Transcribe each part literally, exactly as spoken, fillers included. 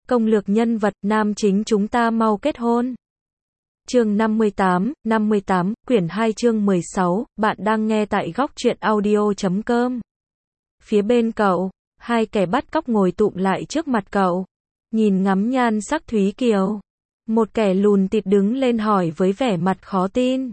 Công lược nhân vật, nam chính chúng ta mau kết hôn. Chương năm mươi tám, năm mươi tám, quyển hai chương mười sáu, bạn đang nghe tại góc truyện audio chấm com. Phía bên cậu, hai kẻ bắt cóc ngồi tụm lại trước mặt cậu, nhìn ngắm nhan sắc Thúy Kiều. Một kẻ lùn tịt đứng lên hỏi với vẻ mặt khó tin.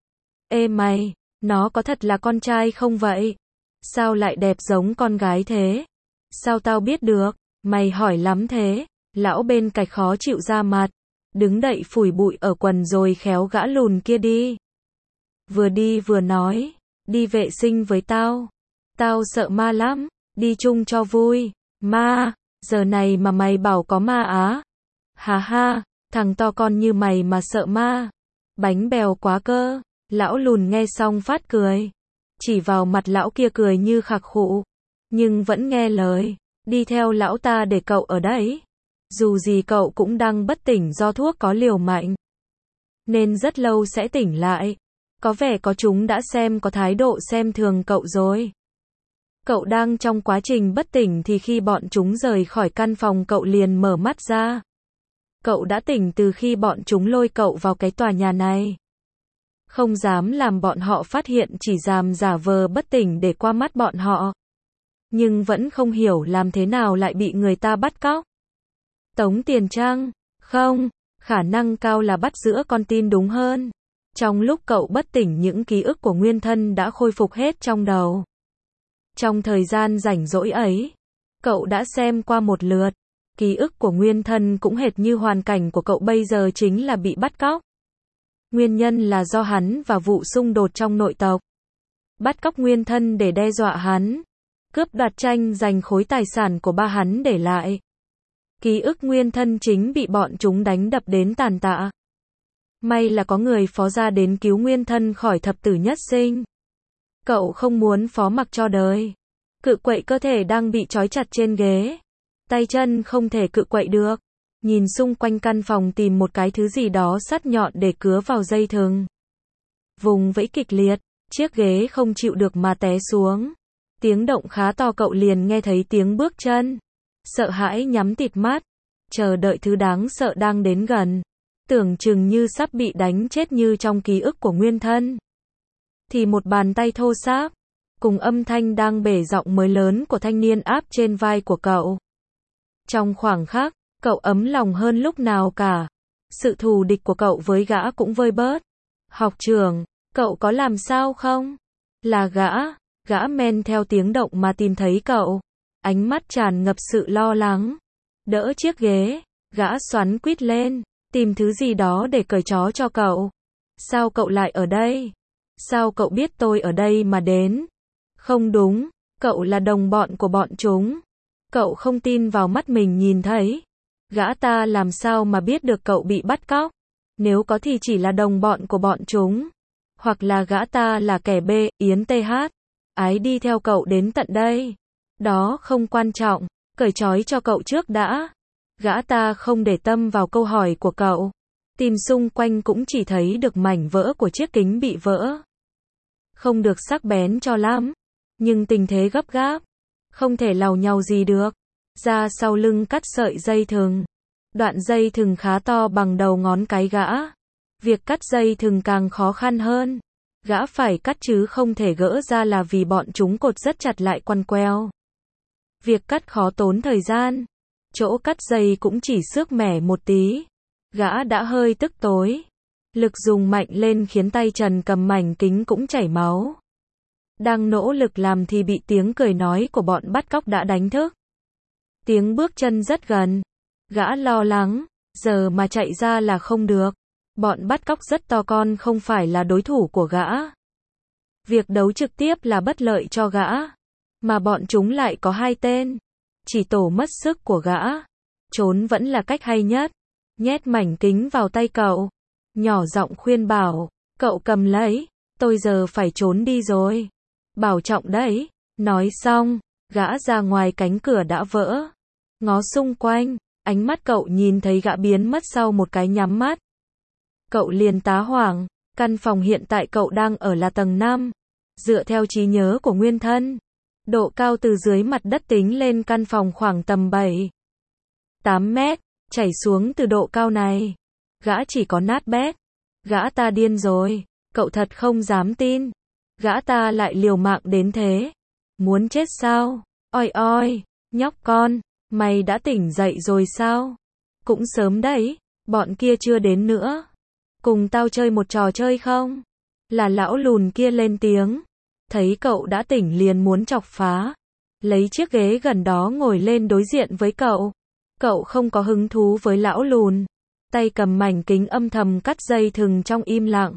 Ê mày, nó có thật là con trai không vậy? Sao lại đẹp giống con gái thế? Sao tao biết được? Mày hỏi lắm thế. Lão bên cạnh khó chịu ra mặt, đứng đậy phủi bụi ở quần rồi khéo gã lùn kia đi. Vừa đi vừa nói, đi vệ sinh với tao. Tao sợ ma lắm, đi chung cho vui. Ma, giờ này mà mày bảo có ma á? Hà ha, thằng to con như mày mà sợ ma. Bánh bèo quá cơ. Lão lùn nghe xong phát cười. Chỉ vào mặt lão kia cười như khạc khụ. Nhưng vẫn nghe lời, đi theo lão ta để cậu ở đấy. Dù gì cậu cũng đang bất tỉnh do thuốc có liều mạnh, nên rất lâu sẽ tỉnh lại. Có vẻ có chúng đã xem có thái độ xem thường cậu rồi. Cậu đang trong quá trình bất tỉnh thì khi bọn chúng rời khỏi căn phòng cậu liền mở mắt ra. Cậu đã tỉnh từ khi bọn chúng lôi cậu vào cái tòa nhà này. Không dám làm bọn họ phát hiện, chỉ dám giả vờ bất tỉnh để qua mắt bọn họ. Nhưng vẫn không hiểu làm thế nào lại bị người ta bắt cóc. Tống tiền chăng? Không, khả năng cao là bắt giữa con tin đúng hơn. Trong lúc cậu bất tỉnh những ký ức của nguyên thân đã khôi phục hết trong đầu. Trong thời gian rảnh rỗi ấy, cậu đã xem qua một lượt. Ký ức của nguyên thân cũng hệt như hoàn cảnh của cậu bây giờ, chính là bị bắt cóc. Nguyên nhân là do hắn và vụ xung đột trong nội tộc. Bắt cóc nguyên thân để đe dọa hắn, cướp đoạt tranh giành khối tài sản của ba hắn để lại. Ký ức nguyên thân chính bị bọn chúng đánh đập đến tàn tạ. May là có người phó gia đến cứu nguyên thân khỏi thập tử nhất sinh. Cậu không muốn phó mặc cho đời. Cự quậy cơ thể đang bị trói chặt trên ghế. Tay chân không thể cự quậy được. Nhìn xung quanh căn phòng tìm một cái thứ gì đó sắc nhọn để cứa vào dây thừng. Vùng vẫy kịch liệt, chiếc ghế không chịu được mà té xuống. Tiếng động khá to, cậu liền nghe thấy tiếng bước chân. Sợ hãi nhắm tịt mắt, chờ đợi thứ đáng sợ đang đến gần. Tưởng chừng như sắp bị đánh chết như trong ký ức của nguyên thân. Thì một bàn tay thô ráp, cùng âm thanh đang bể giọng mới lớn của thanh niên áp trên vai của cậu. Trong khoảng khắc, cậu ấm lòng hơn lúc nào cả. Sự thù địch của cậu với gã cũng vơi bớt. Học trưởng, cậu có làm sao không? Là gã, gã men theo tiếng động mà tìm thấy cậu. Ánh mắt tràn ngập sự lo lắng. Đỡ chiếc ghế, gã xoắn quít lên, tìm thứ gì đó để cởi trói cho cậu. Sao cậu lại ở đây? Sao cậu biết tôi ở đây mà đến? Không đúng, cậu là đồng bọn của bọn chúng. Cậu không tin vào mắt mình nhìn thấy. Gã ta làm sao mà biết được cậu bị bắt cóc? Nếu có thì chỉ là đồng bọn của bọn chúng. Hoặc là gã ta là kẻ B, Yến tê hát. Ái đi theo cậu đến tận đây. Đó không quan trọng, cởi trói cho cậu trước đã. Gã ta không để tâm vào câu hỏi của cậu. Tìm xung quanh cũng chỉ thấy được mảnh vỡ của chiếc kính bị vỡ. Không được sắc bén cho lắm, nhưng tình thế gấp gáp, không thể làu nhàu gì được. Ra sau lưng cắt sợi dây thừng. Đoạn dây thừng khá to bằng đầu ngón cái gã. Việc cắt dây thừng càng khó khăn hơn. Gã phải cắt chứ không thể gỡ ra là vì bọn chúng cột rất chặt lại quăn queo. Việc cắt khó tốn thời gian. Chỗ cắt dây cũng chỉ xước mẻ một tí. Gã đã hơi tức tối. Lực dùng mạnh lên khiến tay trần cầm mảnh kính cũng chảy máu. Đang nỗ lực làm thì bị tiếng cười nói của bọn bắt cóc đã đánh thức. Tiếng bước chân rất gần. Gã lo lắng, giờ mà chạy ra là không được. Bọn bắt cóc rất to con, không phải là đối thủ của gã. Việc đấu trực tiếp là bất lợi cho gã. Mà bọn chúng lại có hai tên. Chỉ tổ mất sức của gã. Trốn vẫn là cách hay nhất. Nhét mảnh kính vào tay cậu. Nhỏ giọng khuyên bảo. Cậu cầm lấy. Tôi giờ phải trốn đi rồi. Bảo trọng đấy. Nói xong, gã ra ngoài cánh cửa đã vỡ. Ngó xung quanh. Ánh mắt cậu nhìn thấy gã biến mất sau một cái nhắm mắt. Cậu liền tá hoảng. Căn phòng hiện tại cậu đang ở là tầng năm. Dựa theo trí nhớ của nguyên thân, độ cao từ dưới mặt đất tính lên căn phòng khoảng tầm bảy tám mét. chảy xuống từ độ cao này. Gã chỉ có nát bét. Gã ta điên rồi. Cậu thật không dám tin. Gã ta lại liều mạng đến thế. Muốn chết sao? Oi oi, nhóc con, mày đã tỉnh dậy rồi sao? Cũng sớm đấy, bọn kia chưa đến nữa. Cùng tao chơi một trò chơi không? Là lão lùn kia lên tiếng. Thấy cậu đã tỉnh liền muốn chọc phá. Lấy chiếc ghế gần đó ngồi lên đối diện với cậu. Cậu không có hứng thú với lão lùn. Tay cầm mảnh kính âm thầm cắt dây thừng trong im lặng.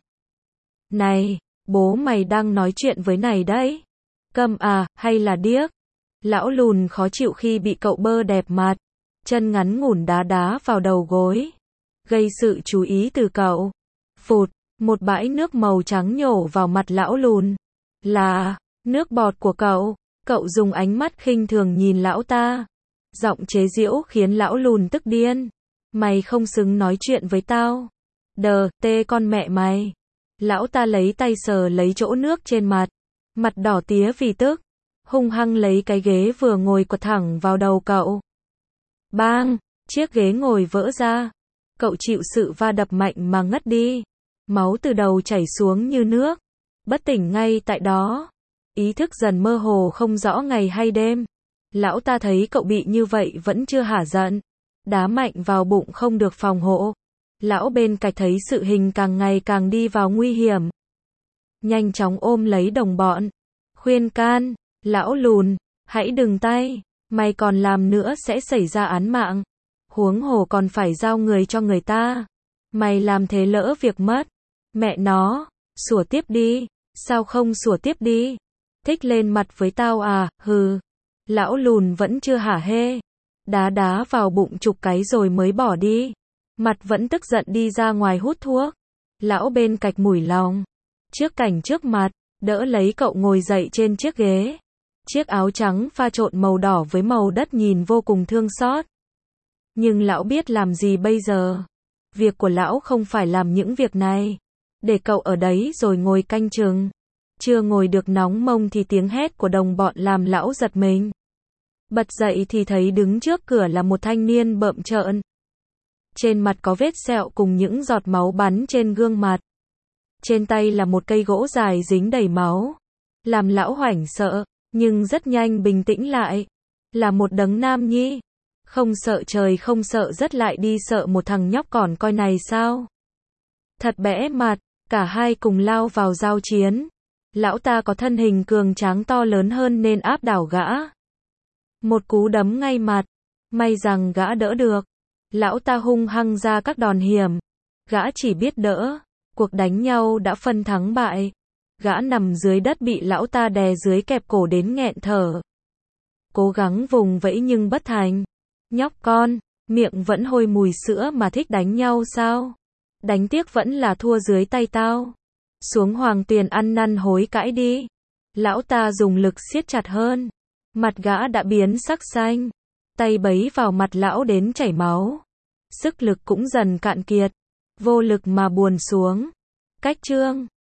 Này, bố mày đang nói chuyện với này đấy. Câm à, hay là điếc? Lão lùn khó chịu khi bị cậu bơ đẹp mặt. Chân ngắn ngủn đá đá vào đầu gối. Gây sự chú ý từ cậu. Phụt, một bãi nước màu trắng nhổ vào mặt lão lùn. Là nước bọt của cậu. Cậu dùng ánh mắt khinh thường nhìn lão ta. Giọng chế giễu khiến lão lùn tức điên. Mày không xứng nói chuyện với tao. Đờ, tê con mẹ mày. Lão ta lấy tay sờ lấy chỗ nước trên mặt. Mặt đỏ tía vì tức. Hung hăng lấy cái ghế vừa ngồi quật thẳng vào đầu cậu. Bang, chiếc ghế ngồi vỡ ra. Cậu chịu sự va đập mạnh mà ngất đi. Máu từ đầu chảy xuống như nước. Bất tỉnh ngay tại đó. Ý thức dần mơ hồ không rõ ngày hay đêm. Lão ta thấy cậu bị như vậy vẫn chưa hả giận. Đá mạnh vào bụng không được phòng hộ. Lão bên cạnh thấy sự hình càng ngày càng đi vào nguy hiểm. Nhanh chóng ôm lấy đồng bọn. Khuyên can, lão lùn, hãy đừng tay. Mày còn làm nữa sẽ xảy ra án mạng. Huống hồ còn phải giao người cho người ta. Mày làm thế lỡ việc mất. Mẹ nó, sủa tiếp đi. Sao không sủa tiếp đi? Thích lên mặt với tao à, hừ. Lão lùn vẫn chưa hả hê. Đá đá vào bụng chục cái rồi mới bỏ đi. Mặt vẫn tức giận đi ra ngoài hút thuốc. Lão bên cạnh mủi lòng. Trước cảnh trước mặt, đỡ lấy cậu ngồi dậy trên chiếc ghế. Chiếc áo trắng pha trộn màu đỏ với màu đất nhìn vô cùng thương xót. Nhưng lão biết làm gì bây giờ? Việc của lão không phải làm những việc này. Để cậu ở đấy rồi ngồi canh chừng. Chưa ngồi được nóng mông thì tiếng hét của đồng bọn làm lão giật mình. Bật dậy thì thấy đứng trước cửa là một thanh niên bợm trợn. Trên mặt có vết sẹo cùng những giọt máu bắn trên gương mặt. Trên tay là một cây gỗ dài dính đầy máu. Làm lão hoảng sợ, nhưng rất nhanh bình tĩnh lại. Là một đấng nam nhi. Không sợ trời không sợ đất lại đi sợ một thằng nhóc còn coi này sao? Thật bẽ mặt, cả hai cùng lao vào giao chiến. Lão ta có thân hình cường tráng to lớn hơn nên áp đảo gã. Một cú đấm ngay mặt. May rằng gã đỡ được. Lão ta hung hăng ra các đòn hiểm. Gã chỉ biết đỡ. Cuộc đánh nhau đã phân thắng bại. Gã nằm dưới đất bị lão ta đè dưới kẹp cổ đến nghẹn thở. Cố gắng vùng vẫy nhưng bất thành. Nhóc con, miệng vẫn hôi mùi sữa mà thích đánh nhau sao? Đánh tiếc vẫn là thua dưới tay tao. Xuống hoàng tuyền ăn năn hối cãi đi. Lão ta dùng lực siết chặt hơn. Mặt gã đã biến sắc xanh. Tay bấy vào mặt lão đến chảy máu. Sức lực cũng dần cạn kiệt. Vô lực mà buồn xuống. Cách chương